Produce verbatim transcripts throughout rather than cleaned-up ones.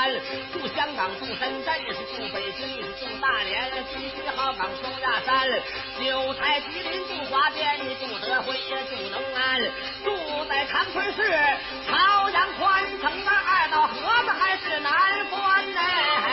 湾，住香港住深圳是住北京是住大连，京西好港双鸭山，九台吉林住华边住德辉住能安，住在长春市朝阳宽城的二道河子还是南关呢。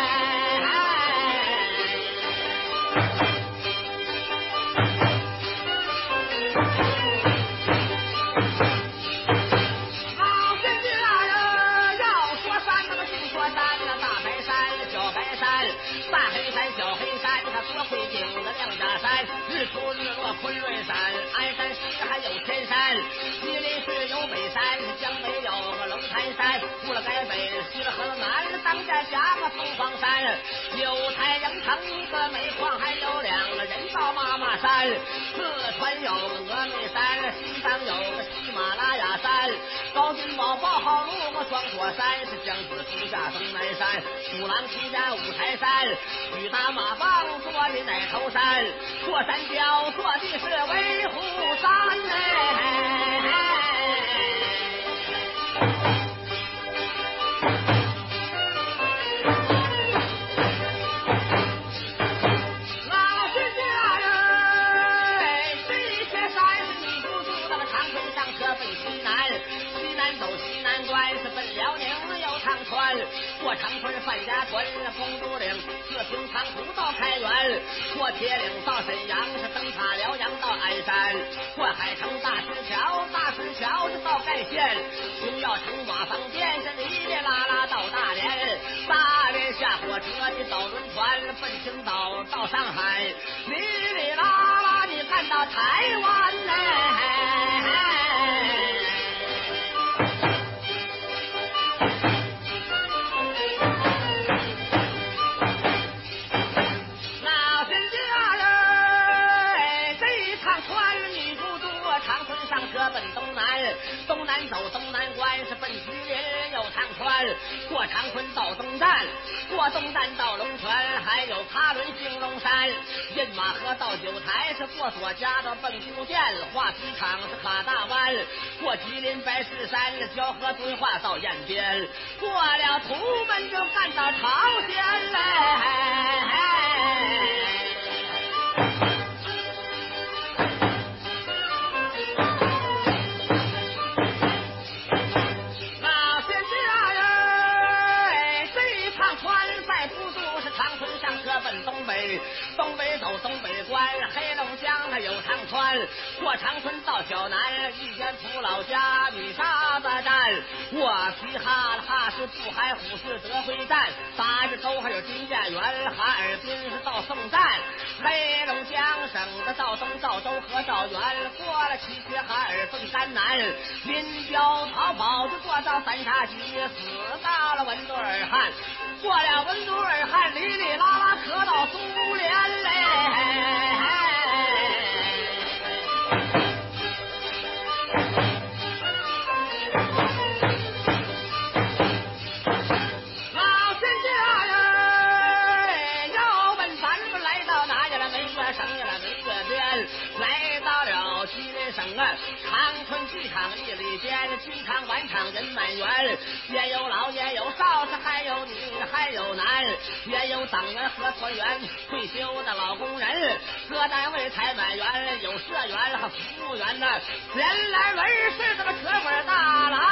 大黑山、小黑山，它多会景的亮家山，日出日落昆仑山，鞍山西还有天山，吉林市有北山，江北有个龙潭山，出了该北，西了河南，当家峡个凤凰山，九台营城一个煤矿，还有两个人造妈妈山，四川有个峨眉山，西藏有个喜马拉雅山，高君宝报号路过双火山，是江子出下东南山，虎狼旗下五台山。举大马棒坐的奶头山，过山雕坐的是威虎山呢。老师家人，这些山是你不住那个长春上车奔西南，西南走西南关是奔辽宁又长川，过长春范家屯公主岭。四平长途到开原，过铁岭到沈阳是灯塔辽阳到鞍山，过海城大石桥，大石桥是到盖县，荣耀城马房店是哩哩啦啦到大连，大连下火车你走轮船奔青岛到上海，哩哩啦啦你干到台湾呢。奔东南，东南走东南关是奔吉林又长川，过长春到东站，过东站到龙泉，还有喀伦兴隆山，印马河到九台是过左家到奔福建，画皮厂是卡大湾，过吉林白石山交河敦化到延边，过了图门就干到朝鲜嘞。东北走东北关，黑龙江还有长川，过长春到小南，遇见普老家女沙子站，我皮哈了哈是布海虎是德辉站，八支沟还有金家园，哈尔滨是到宋站，黑龙江省的肇东肇州和肇源，过了齐齐哈尔奔甘南，林彪逃跑就过到三沙集，死到了文都尔汗，过了文都尔汗，哩哩啦啦可到苏联嘞。老天家人，要问咱们来到哪去了？没个省去了，没个边，来到了吉林省啊，长春机场一里边，机场晚场人满员，也有老也有少，是还有女还有男，也有党员和团员，退休的老工人，各单位采买员，有社员和服务员呢，人来人是这个车管大郎